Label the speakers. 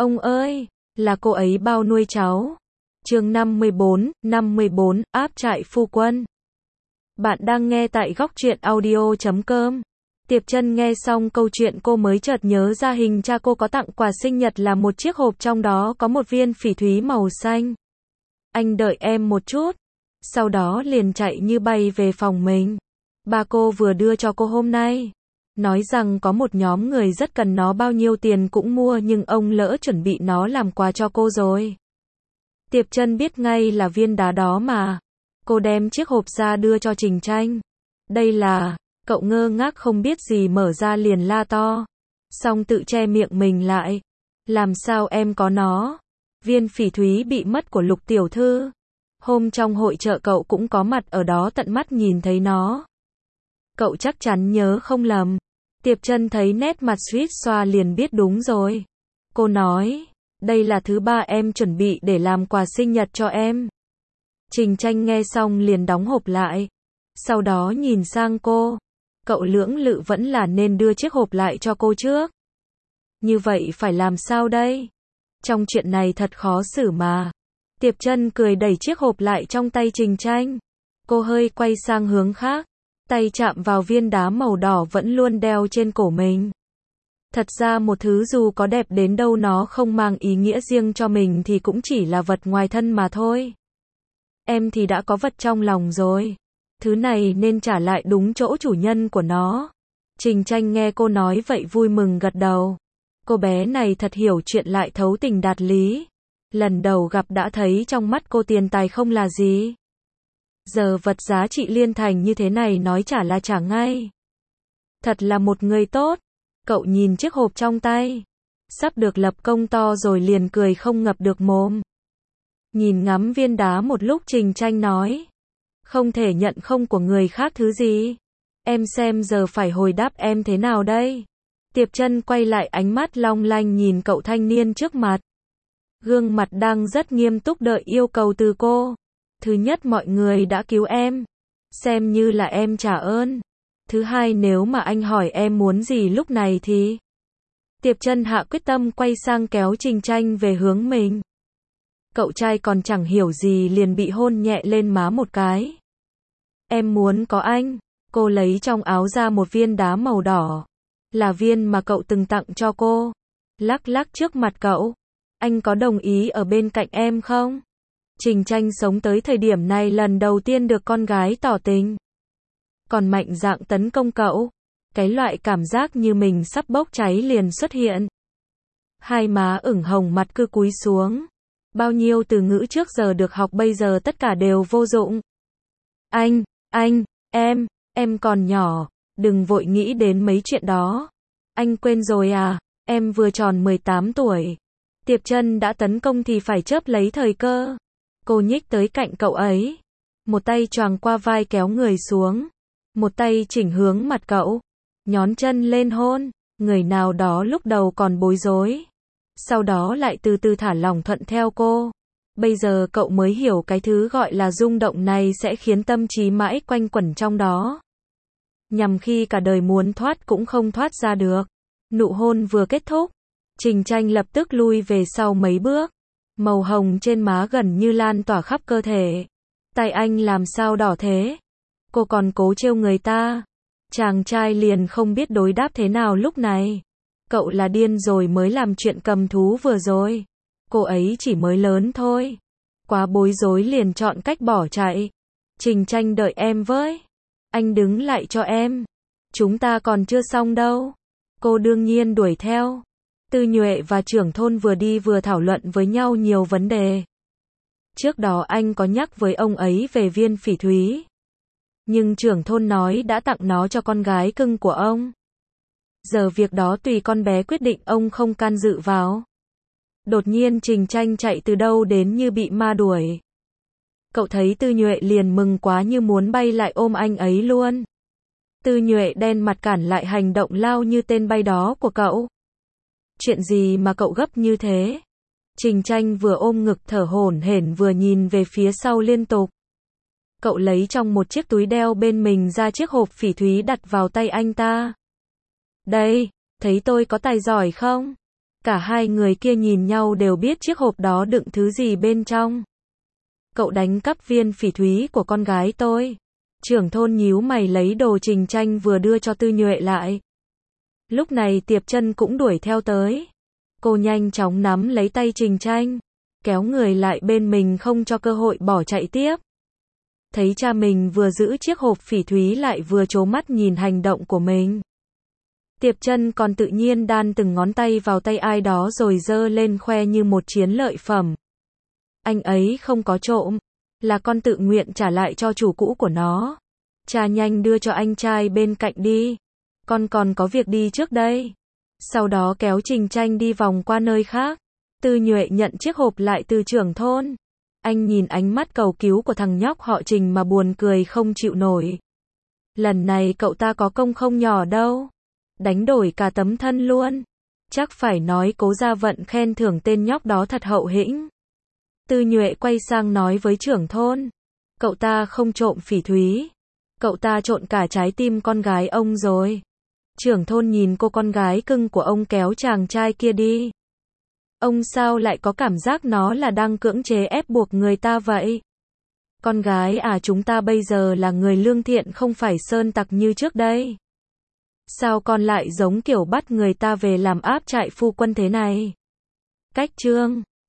Speaker 1: Ông ơi, là cô ấy bao nuôi cháu. Chương 54, áp trại phu quân. Bạn đang nghe tại góc truyện audio.com. Tiệp Chân nghe xong câu chuyện cô mới chợt nhớ ra hình cha cô có tặng quà sinh nhật là một chiếc hộp trong đó có một viên phỉ thúy màu xanh. Anh đợi em một chút. Sau đó liền chạy như bay về phòng mình. Ba cô vừa đưa cho cô hôm nay. Nói rằng có một nhóm người rất cần nó, bao nhiêu tiền cũng mua, nhưng ông lỡ chuẩn bị nó làm quà cho cô rồi. Tiệp Chân biết ngay là viên đá đó mà. Cô đem chiếc hộp ra đưa cho Trình Tranh. Đây là... Cậu ngơ ngác không biết gì, mở ra liền la to. Xong tự che miệng mình lại. Làm sao em có nó? Viên phỉ thúy bị mất của Lục tiểu thư. Hôm trong hội chợ cậu cũng có mặt ở đó, tận mắt nhìn thấy nó. Cậu chắc chắn nhớ không lầm. Tiệp Chân thấy nét mặt suýt xoa liền biết đúng rồi. Cô nói, đây là thứ ba em chuẩn bị để làm quà sinh nhật cho em. Trình Tranh nghe xong liền đóng hộp lại. Sau đó nhìn sang cô. Cậu lưỡng lự vẫn là nên đưa chiếc hộp lại cho cô trước. Như vậy phải làm sao đây? Trong chuyện này thật khó xử mà. Tiệp Chân cười đẩy chiếc hộp lại trong tay Trình Tranh. Cô hơi quay sang hướng khác. Tay chạm vào viên đá màu đỏ vẫn luôn đeo trên cổ mình. Thật ra một thứ dù có đẹp đến đâu nó không mang ý nghĩa riêng cho mình thì cũng chỉ là vật ngoài thân mà thôi. Em thì đã có vật trong lòng rồi. Thứ này nên trả lại đúng chỗ chủ nhân của nó. Trình Tranh nghe cô nói vậy vui mừng gật đầu. Cô bé này thật hiểu chuyện, lại thấu tình đạt lý. Lần đầu gặp đã thấy trong mắt cô tiền tài không là gì. Giờ vật giá trị liên thành như thế này nói trả là trả ngay. Thật là một người tốt. Cậu nhìn chiếc hộp trong tay. Sắp được lập công to rồi liền cười không ngập được mồm. Nhìn ngắm viên đá một lúc, Trình Tranh nói. Không thể nhận không của người khác thứ gì. Em xem giờ phải hồi đáp em thế nào đây? Tiệp Chân quay lại, ánh mắt long lanh nhìn cậu thanh niên trước mặt. Gương mặt đang rất nghiêm túc đợi yêu cầu từ cô. Thứ nhất, mọi người đã cứu em. Xem như là em trả ơn. Thứ hai, nếu mà anh hỏi em muốn gì lúc này thì... Tiệp Chân hạ quyết tâm quay sang kéo Trình Tranh về hướng mình. Cậu trai còn chẳng hiểu gì liền bị hôn nhẹ lên má một cái. Em muốn có anh. Cô lấy trong áo ra một viên đá màu đỏ. Là viên mà cậu từng tặng cho cô. Lắc lắc trước mặt cậu. Anh có đồng ý ở bên cạnh em không? Trình Tranh sống tới thời điểm này lần đầu tiên được con gái tỏ tình. Còn mạnh dạn tấn công cậu. Cái loại cảm giác như mình sắp bốc cháy liền xuất hiện. Hai má ửng hồng, mặt cứ cúi xuống. Bao nhiêu từ ngữ trước giờ được học bây giờ tất cả đều vô dụng. Anh, em còn nhỏ. Đừng vội nghĩ đến mấy chuyện đó. Anh quên rồi à? Em vừa tròn 18 tuổi. Tiệp Chân đã tấn công thì phải chớp lấy thời cơ. Cô nhích tới cạnh cậu ấy. Một tay choàng qua vai kéo người xuống. Một tay chỉnh hướng mặt cậu. Nhón chân lên hôn. Người nào đó lúc đầu còn bối rối. Sau đó lại từ từ thả lỏng thuận theo cô. Bây giờ cậu mới hiểu cái thứ gọi là rung động này sẽ khiến tâm trí mãi quanh quẩn trong đó. Nhằm khi cả đời muốn thoát cũng không thoát ra được. Nụ hôn vừa kết thúc. Trình Tranh lập tức lui về sau mấy bước. Màu hồng trên má gần như lan tỏa khắp cơ thể. Tay anh làm sao đỏ thế? Cô còn cố trêu người ta. Chàng trai liền không biết đối đáp thế nào lúc này. Cậu là điên rồi mới làm chuyện cầm thú vừa rồi. Cô ấy chỉ mới lớn thôi. Quá bối rối liền chọn cách bỏ chạy. Trình Tranh đợi em với. Anh đứng lại cho em. Chúng ta còn chưa xong đâu. Cô đương nhiên đuổi theo. Tư Nhuệ và trưởng thôn vừa đi vừa thảo luận với nhau nhiều vấn đề. Trước đó anh có nhắc với ông ấy về viên phỉ thúy. Nhưng trưởng thôn nói đã tặng nó cho con gái cưng của ông. Giờ việc đó tùy con bé quyết định, ông không can dự vào. Đột nhiên Trình Tranh chạy từ đâu đến như bị ma đuổi. Cậu thấy Tư Nhuệ liền mừng quá như muốn bay lại ôm anh ấy luôn. Tư Nhuệ đen mặt cản lại hành động lao như tên bay đó của cậu. Chuyện gì mà cậu gấp như thế? Trình Tranh vừa ôm ngực thở hổn hển vừa nhìn về phía sau liên tục. Cậu lấy trong một chiếc túi đeo bên mình ra chiếc hộp phỉ thúy đặt vào tay anh ta. Đây, thấy tôi có tài giỏi không? Cả hai người kia nhìn nhau đều biết chiếc hộp đó đựng thứ gì bên trong. Cậu đánh cắp viên phỉ thúy của con gái tôi. Trưởng thôn nhíu mày lấy đồ Trình Tranh vừa đưa cho Tư Nhuệ lại. Lúc này Tiệp Chân cũng đuổi theo tới. Cô nhanh chóng nắm lấy tay Trình Tranh, kéo người lại bên mình không cho cơ hội bỏ chạy tiếp. Thấy cha mình vừa giữ chiếc hộp phỉ thúy lại vừa trố mắt nhìn hành động của mình. Tiệp Chân còn tự nhiên đan từng ngón tay vào tay ai đó rồi giơ lên khoe như một chiến lợi phẩm. Anh ấy không có trộm, là con tự nguyện trả lại cho chủ cũ của nó. Cha nhanh đưa cho anh trai bên cạnh đi. Con còn có việc đi trước đây. Sau đó kéo Trình Tranh đi vòng qua nơi khác. Tư Nhuệ nhận chiếc hộp lại từ trưởng thôn. Anh nhìn ánh mắt cầu cứu của thằng nhóc họ Trình mà buồn cười không chịu nổi. Lần này cậu ta có công không nhỏ đâu. Đánh đổi cả tấm thân luôn. Chắc phải nói Cố Gia Vận khen thưởng tên nhóc đó thật hậu hĩnh. Tư Nhuệ quay sang nói với trưởng thôn. Cậu ta không trộm phỉ thúy. Cậu ta trộn cả trái tim con gái ông rồi. Trưởng thôn nhìn cô con gái cưng của ông kéo chàng trai kia đi. Ông sao lại có cảm giác nó là đang cưỡng chế ép buộc người ta vậy? Con gái à, chúng ta bây giờ là người lương thiện không phải sơn tặc như trước đây. Sao con lại giống kiểu bắt người ta về làm áp trại phu quân thế này? Cách chương